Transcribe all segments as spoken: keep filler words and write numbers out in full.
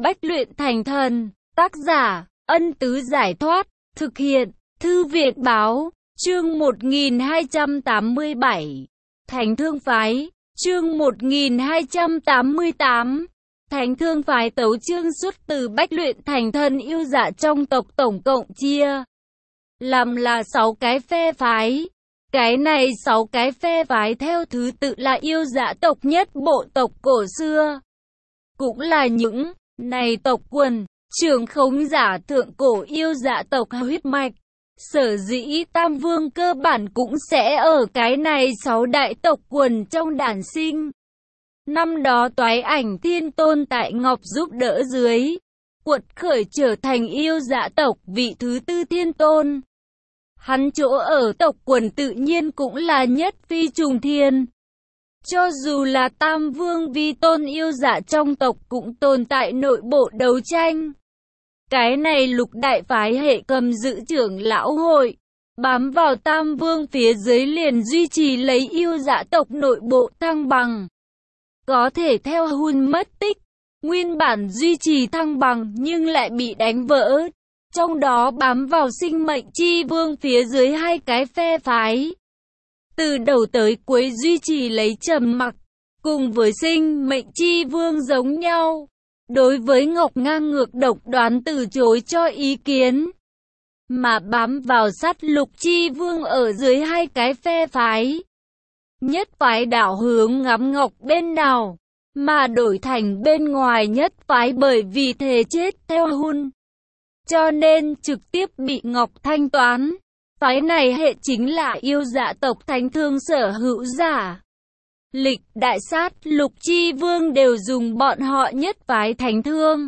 Bách luyện thành thần. Tác giả, Ân Tứ Giải Thoát. Thực hiện, Thư Viện Báo. Chương một nghìn hai trăm tám mươi bảy. Thánh Thương Phái. Chương một nghìn hai trăm tám mươi tám. Thánh Thương Phái tấu chương xuất từ Bách luyện thành thần yêu dạ trong tộc, tổng cộng chia làm là sáu cái phe phái. Cái này sáu cái phe phái theo thứ tự là yêu dạ tộc nhất bộ tộc cổ xưa. Cũng là những này tộc quần trưởng khống giả thượng cổ yêu dạ tộc huyết mạch. Sở dĩ Tam Vương cơ bản cũng sẽ ở cái này sáu đại tộc quần trong đản sinh. Năm đó Toái Ảnh Thiên Tôn tại Ngọc giúp đỡ dưới, quật khởi trở thành yêu dạ tộc vị thứ tư thiên tôn. Hắn chỗ ở tộc quần tự nhiên cũng là nhất phi trùng thiên. Cho dù là Tam Vương vi tôn yêu dạ trong tộc cũng tồn tại nội bộ đấu tranh. Cái này lục đại phái hệ cầm giữ trưởng lão hội, bám vào Tam Vương phía dưới liền duy trì lấy yêu dạ tộc nội bộ thăng bằng. Có thể theo Hun mất tích, nguyên bản duy trì thăng bằng nhưng lại bị đánh vỡ. Trong đó bám vào sinh mệnh chi vương phía dưới hai cái phe phái. Từ đầu tới cuối duy trì lấy trầm mặc, cùng với sinh mệnh chi vương giống nhau. Đối với Ngọc ngang ngược độc đoán từ chối cho ý kiến. Mà bám vào sát lục chi vương ở dưới hai cái phe phái. Nhất phái đảo hướng ngắm Ngọc bên nào, mà đổi thành bên ngoài nhất phái bởi vì thề chết theo Hun. Cho nên trực tiếp bị Ngọc thanh toán. Phái này hệ chính là yêu dạ tộc Thánh Thương sở hữu giả. Lịch đại sát lục chi vương đều dùng bọn họ nhất phái Thánh Thương.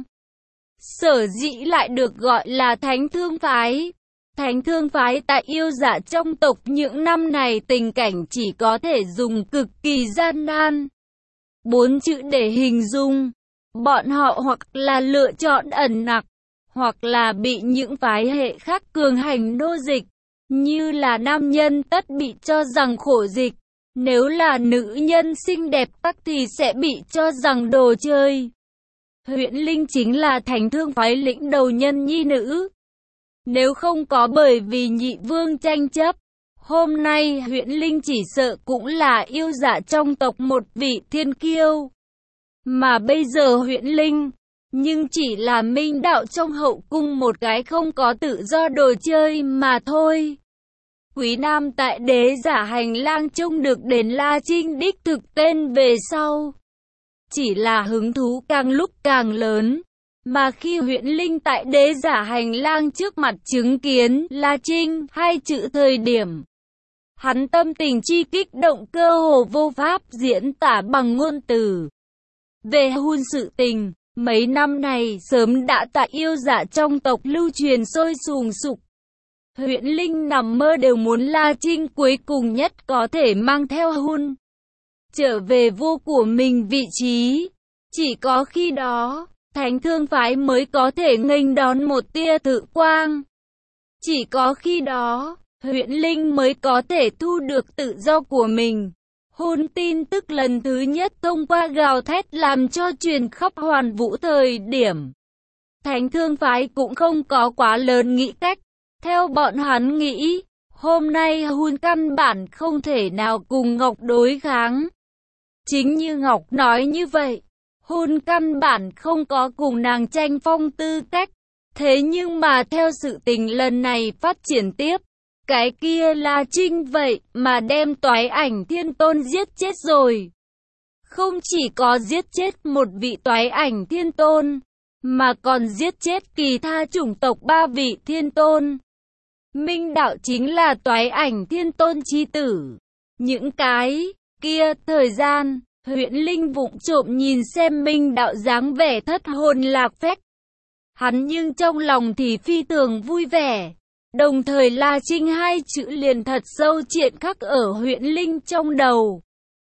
Sở dĩ lại được gọi là Thánh Thương phái. Thánh Thương phái tại yêu dạ trong tộc những năm này tình cảnh chỉ có thể dùng cực kỳ gian nan. Bốn chữ để hình dung. Bọn họ hoặc là lựa chọn ẩn nặc, hoặc là bị những phái hệ khác cường hành nô dịch. Như là nam nhân tất bị cho rằng khổ dịch. Nếu là nữ nhân xinh đẹp tắc thì sẽ bị cho rằng đồ chơi. Huyễn Linh chính là Thánh Thương phái lĩnh đầu nhân nhi nữ. Nếu không có bởi vì nhị vương tranh chấp, hôm nay Huyễn Linh chỉ sợ cũng là yêu dạ trong tộc một vị thiên kiêu. Mà bây giờ Huyễn Linh, nhưng chỉ là minh đạo trong hậu cung một cái không có tự do đồ chơi mà thôi. Quý Nam tại đế giả hành lang trông được đến La Trinh đích thực tên về sau. Chỉ là hứng thú càng lúc càng lớn. Mà khi Huyễn Linh tại đế giả hành lang trước mặt chứng kiến La Trinh hai chữ thời điểm, hắn tâm tình chi kích động cơ hồ vô pháp diễn tả bằng ngôn từ. Về Hun sự tình, mấy năm này sớm đã tại yêu dạ trong tộc lưu truyền sôi sùng sục. Huyễn Linh nằm mơ đều muốn La Trinh cuối cùng nhất có thể mang theo Hun trở về vô của mình vị trí. Chỉ có khi đó, Thánh Thương phái mới có thể nghênh đón một tia tự quang. Chỉ có khi đó, Huyễn Linh mới có thể thu được tự do của mình. Hun tin tức lần thứ nhất thông qua gào thét làm cho truyền khắp hoàn vũ thời điểm. Thánh Thương phái cũng không có quá lớn nghĩ cách. Theo bọn hắn nghĩ, hôm nay Hun căn bản không thể nào cùng Ngọc đối kháng. Chính như Ngọc nói như vậy, Hun căn bản không có cùng nàng tranh phong tư cách. Thế nhưng mà theo sự tình lần này phát triển tiếp, cái kia là Trinh vậy mà đem Toái Ảnh Thiên Tôn giết chết rồi. Không chỉ có giết chết một vị Toái Ảnh Thiên Tôn, mà còn giết chết kỳ tha chủng tộc ba vị Thiên Tôn. Minh đạo chính là Toái Ảnh Thiên Tôn chi tử. Những cái kia thời gian, Huyễn Linh vụng trộm nhìn xem Minh đạo dáng vẻ thất hồn lạc phách. Hắn nhưng trong lòng thì phi thường vui vẻ. Đồng thời La Trinh hai chữ liền thật sâu triện khắc ở Huyễn Linh trong đầu.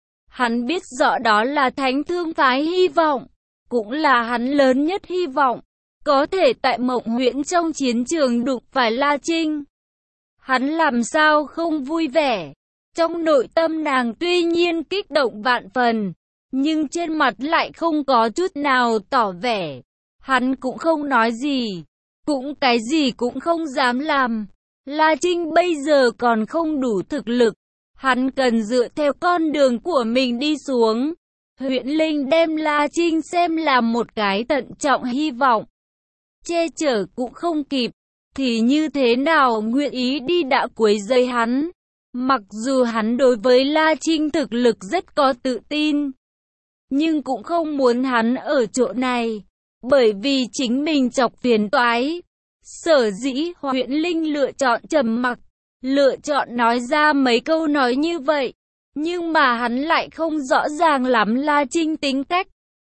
Hắn biết rõ đó là Thánh Thương phái hy vọng, cũng là hắn lớn nhất hy vọng, có thể tại Mộng Huyễn trong chiến trường đụng phải La Trinh. Hắn làm sao không vui vẻ. Trong nội tâm nàng tuy nhiên kích động vạn phần, nhưng trên mặt lại không có chút nào tỏ vẻ. Hắn cũng không nói gì, cũng cái gì cũng không dám làm. La Trinh bây giờ còn không đủ thực lực, hắn cần dựa theo con đường của mình đi xuống. Huyễn Linh đem La Trinh xem là một cái thận trọng hy vọng. Che chở cũng không kịp, thì như thế nào nguyện ý đi đã quấy rầy hắn. Mặc dù hắn đối với La Trinh thực lực rất có tự tin, nhưng cũng không muốn hắn ở chỗ này, bởi vì chính mình chọc phiền toái. Sở dĩ Huyễn Linh lựa chọn trầm mặc, lựa chọn nói ra mấy câu nói như vậy, nhưng mà hắn lại không rõ ràng lắm La Trinh tính cách.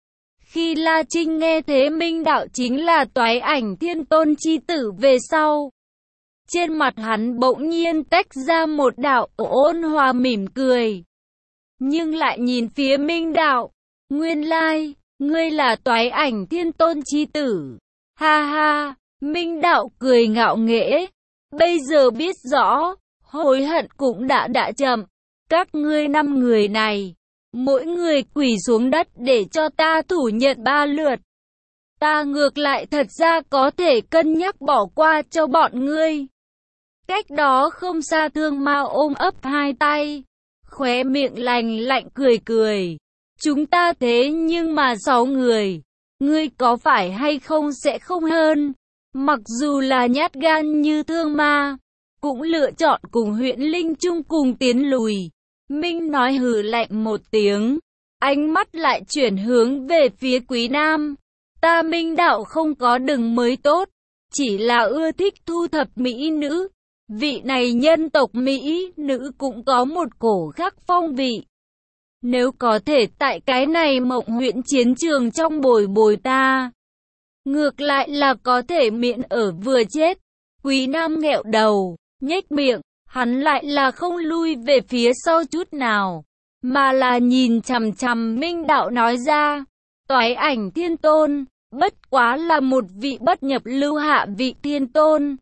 Khi La Trinh nghe thế Minh Đạo chính là Toái Ảnh Thiên Tôn chi tử về sau, trên mặt hắn bỗng nhiên tách ra một đạo ôn hòa mỉm cười, nhưng lại nhìn phía Minh Đạo, nguyên lai, ngươi là Toái Ảnh Thiên Tôn chi tử. Ha ha, Minh Đạo cười ngạo nghễ, bây giờ biết rõ, hối hận cũng đã đã chậm. Các ngươi năm người này, mỗi người quỳ xuống đất để cho ta thủ nhận ba lượt. Ta ngược lại thật ra có thể cân nhắc bỏ qua cho bọn ngươi. Cách đó không xa Thương Ma ôm ấp hai tay, khóe miệng lành lạnh cười cười. Chúng ta thế nhưng mà sáu người, ngươi có phải hay không sẽ không hơn. Mặc dù là nhát gan như Thương Ma, cũng lựa chọn cùng Huyễn Linh chung cùng tiến lùi. Minh nói hừ lạnh một tiếng, ánh mắt lại chuyển hướng về phía Quý Nam. Ta Minh Đạo không có đừng mới tốt, chỉ là ưa thích thu thập mỹ nữ. Vị này nhân tộc Mỹ nữ cũng có một cổ khác phong vị. Nếu có thể tại cái này Mộng Huyễn chiến trường trong bồi bồi ta, ngược lại là có thể miễn ở vừa chết. Quý Nam nghẹo đầu, nhếch miệng, hắn lại là không lui về phía sau chút nào, mà là nhìn chằm chằm Minh Đạo nói ra, Toái Ảnh Thiên Tôn, bất quá là một vị bất nhập lưu hạ vị thiên tôn.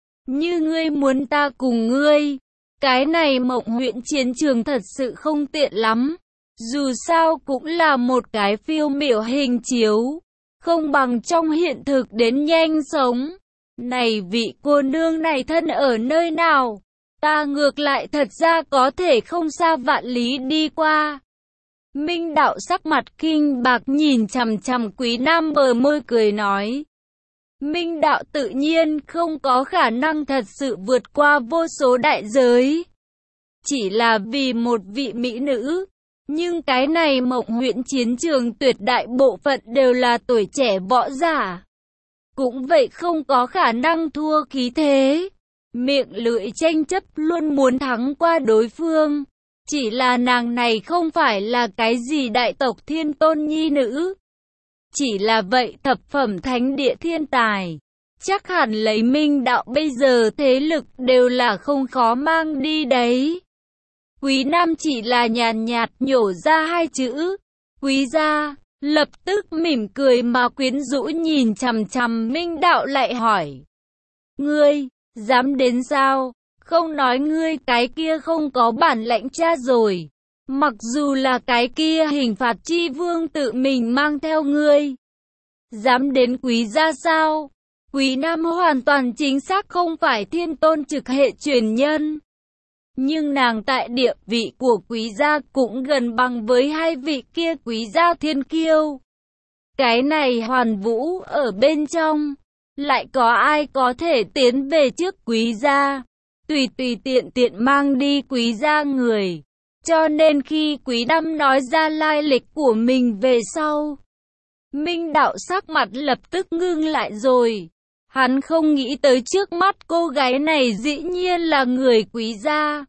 Như ngươi muốn ta cùng ngươi, cái này Mộng Huyễn chiến trường thật sự không tiện lắm. Dù sao cũng là một cái phiêu miểu hình chiếu, không bằng trong hiện thực đến nhanh sống. Này vị cô nương này thân ở nơi nào? Ta ngược lại thật ra có thể không xa vạn lý đi qua. Minh Đạo sắc mặt kinh bạc nhìn chằm chằm Quý Nam bờ môi cười nói. Minh Đạo tự nhiên không có khả năng thật sự vượt qua vô số đại giới. Chỉ là vì một vị mỹ nữ. Nhưng cái này Mộng Huyễn chiến trường tuyệt đại bộ phận đều là tuổi trẻ võ giả. Cũng vậy không có khả năng thua khí thế. Miệng lưỡi tranh chấp luôn muốn thắng qua đối phương. Chỉ là nàng này không phải là cái gì đại tộc thiên tôn nhi nữ. Chỉ là vậy thập phẩm thánh địa thiên tài. Chắc hẳn lấy Minh Đạo bây giờ thế lực đều là không khó mang đi đấy. Quý Nam chỉ là nhàn nhạt nhổ ra hai chữ, Quý gia, lập tức mỉm cười mà quyến rũ nhìn chằm chằm Minh Đạo lại hỏi. Ngươi, dám đến sao? Không nói ngươi cái kia không có bản lãnh cha rồi. Mặc dù là cái kia hình phạt chi vương tự mình mang theo ngươi. Dám đến Quý gia sao? Quý Nam hoàn toàn chính xác không phải thiên tôn trực hệ truyền nhân. Nhưng nàng tại địa vị của Quý gia cũng gần bằng với hai vị kia Quý gia thiên kiêu. Cái này Hoàn Vũ ở bên trong, lại có ai có thể tiến về trước Quý gia, tùy tùy tiện tiện mang đi Quý gia người. Cho nên khi Quý Nam nói ra lai lịch của mình về sau, Minh Đạo sắc mặt lập tức ngưng lại rồi. Hắn không nghĩ tới trước mắt cô gái này dĩ nhiên là người Quý gia.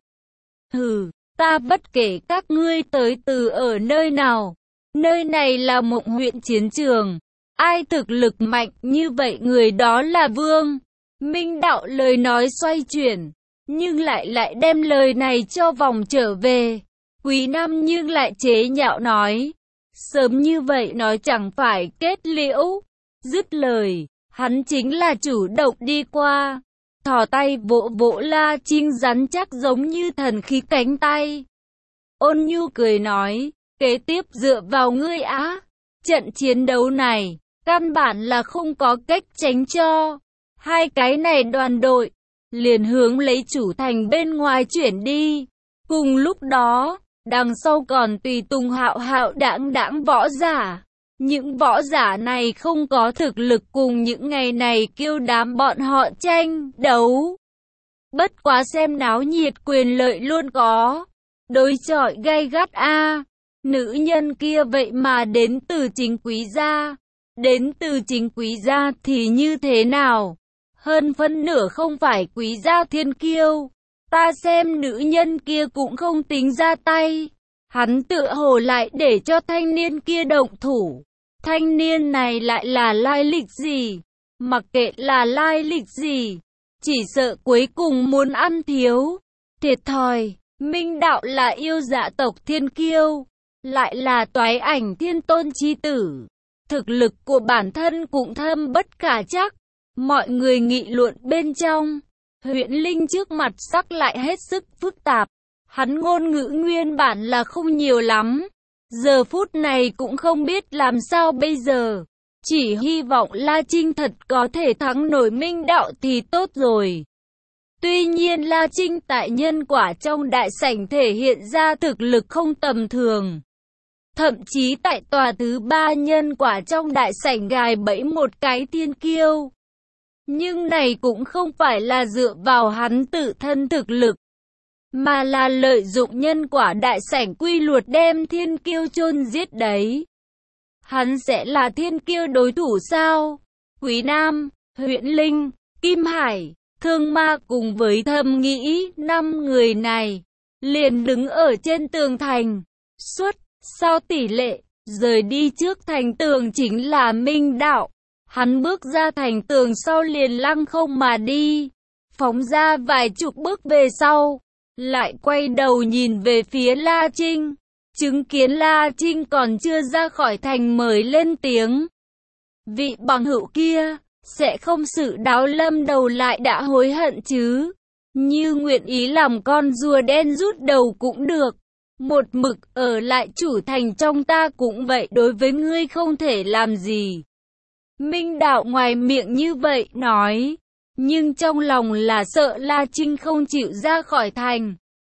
Hừ, ta bất kể các ngươi tới từ ở nơi nào. Nơi này là Mộng Huyễn chiến trường. Ai thực lực mạnh như vậy người đó là vương. Minh Đạo lời nói xoay chuyển, nhưng lại lại đem lời này cho vòng trở về. Quý Nam nhưng lại chế nhạo nói. Sớm như vậy nói chẳng phải kết liễu. Dứt lời, hắn chính là chủ động đi qua. Thò tay vỗ vỗ La Trinh rắn chắc giống như thần khí cánh tay. Ôn nhu cười nói, kế tiếp dựa vào ngươi á. Trận chiến đấu này, căn bản là không có cách tránh cho. Hai cái này đoàn đội, liền hướng lấy chủ thành bên ngoài chuyển đi. Cùng lúc đó, đằng sau còn tùy tùng hạo hạo đãng đãng võ giả. Những võ giả này không có thực lực cùng những ngày này kêu đám bọn họ tranh, đấu. Bất quá xem náo nhiệt quyền lợi luôn có. Đối chọi gay gắt a. Nữ nhân kia vậy mà đến từ chính quý gia. Đến từ chính quý gia thì như thế nào? Hơn phân nửa không phải quý gia thiên kiêu. Ta xem nữ nhân kia cũng không tính ra tay. Hắn tựa hồ lại để cho thanh niên kia động thủ. Thanh niên này lại là lai lịch gì? Mặc kệ là lai lịch gì, chỉ sợ cuối cùng muốn ăn thiếu. Thiệt thòi, Minh Đạo là yêu dạ tộc thiên kiêu, lại là toái ảnh thiên tôn chi tử. Thực lực của bản thân cũng thâm bất khả chắc. Mọi người nghị luận bên trong. Huyễn Linh trước mặt sắc lại hết sức phức tạp. Hắn ngôn ngữ nguyên bản là không nhiều lắm. Giờ phút này cũng không biết làm sao bây giờ. Chỉ hy vọng La Trinh thật có thể thắng nổi Minh Đạo thì tốt rồi. Tuy nhiên La Trinh tại nhân quả trong đại sảnh thể hiện ra thực lực không tầm thường. Thậm chí tại tòa thứ ba nhân quả trong đại sảnh gài bẫy một cái thiên kiêu. Nhưng này cũng không phải là dựa vào hắn tự thân thực lực, mà là lợi dụng nhân quả đại sảnh quy luật đem thiên kiêu chôn giết đấy. Hắn sẽ là thiên kiêu đối thủ sao? Quý Nam, Huyễn Linh, Kim Hải, Thương Ma cùng với Thầm Nghĩ, năm người này liền đứng ở trên tường thành. Suất sao tỷ lệ rời đi trước thành tường chính là Minh Đạo. Hắn bước ra thành tường sau liền lăng không mà đi, phóng ra vài chục bước về sau, lại quay đầu nhìn về phía La Trinh, chứng kiến La Trinh còn chưa ra khỏi thành mới lên tiếng. Vị bằng hữu kia, sẽ không sự đáo lâm đầu lại đã hối hận chứ, như nguyện ý làm con rùa đen rút đầu cũng được, một mực ở lại chủ thành trong ta cũng vậy, đối với ngươi không thể làm gì. Minh Đạo ngoài miệng như vậy nói, nhưng trong lòng là sợ La Trinh không chịu ra khỏi thành.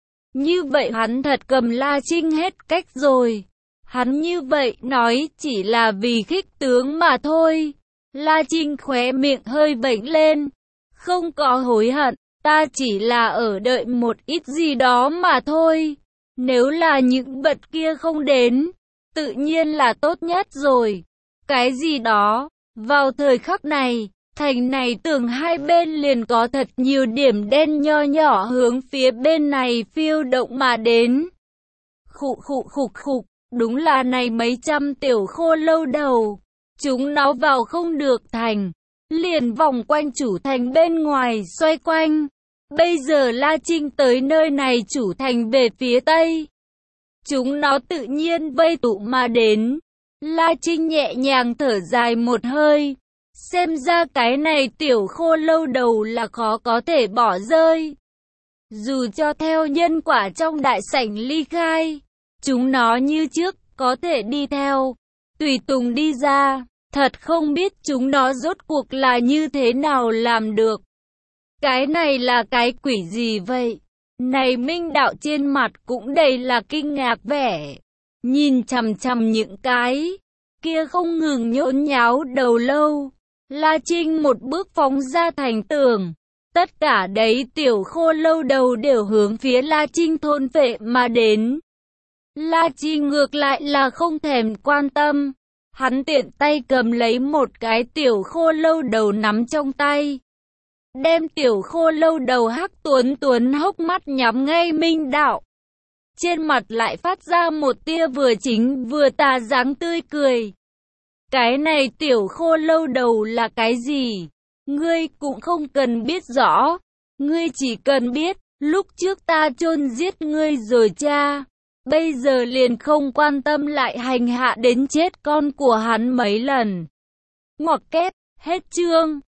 Như vậy hắn thật cầm La Trinh hết cách rồi. Hắn như vậy nói chỉ là vì khích tướng mà thôi. La Trinh khóe miệng hơi vểnh lên. Không có hối hận, ta chỉ là ở đợi một ít gì đó mà thôi. Nếu là những vật kia không đến, tự nhiên là tốt nhất rồi. Cái gì đó? Vào thời khắc này, thành này tường hai bên liền có thật nhiều điểm đen nho nhỏ hướng phía bên này phiêu động mà đến. Khụ khụ khục khục, đúng là này mấy trăm tiểu khô lâu đầu. Chúng nó vào không được thành, liền vòng quanh chủ thành bên ngoài xoay quanh. Bây giờ La Trinh tới nơi này chủ thành về phía tây. Chúng nó tự nhiên vây tụ mà đến. La Trinh nhẹ nhàng thở dài một hơi. Xem ra cái này tiểu khô lâu đầu là khó có thể bỏ rơi. Dù cho theo nhân quả trong đại sảnh ly khai, chúng nó như trước có thể đi theo, tùy tùng đi ra. Thật không biết chúng nó rốt cuộc là như thế nào làm được. Cái này là cái quỷ gì vậy? Này Minh Đạo trên mặt cũng đầy là kinh ngạc vẻ. Nhìn chằm chằm những cái kia không ngừng nhốn nháo đầu lâu. La Trinh một bước phóng ra thành tường. Tất cả đấy tiểu khô lâu đầu đều hướng phía La Trinh thôn phệ mà đến. La Trinh ngược lại là không thèm quan tâm. Hắn tiện tay cầm lấy một cái tiểu khô lâu đầu nắm trong tay. Đem tiểu khô lâu đầu hắc tuấn tuấn hốc mắt nhắm ngay Minh Đạo. Trên mặt lại phát ra một tia vừa chính vừa tà dáng tươi cười. Cái này tiểu khô lâu đầu là cái gì? Ngươi cũng không cần biết rõ. Ngươi chỉ cần biết, lúc trước ta chôn giết ngươi rồi cha. Bây giờ liền không quan tâm lại hành hạ đến chết con của hắn mấy lần. Ngoặc kép, hết chương.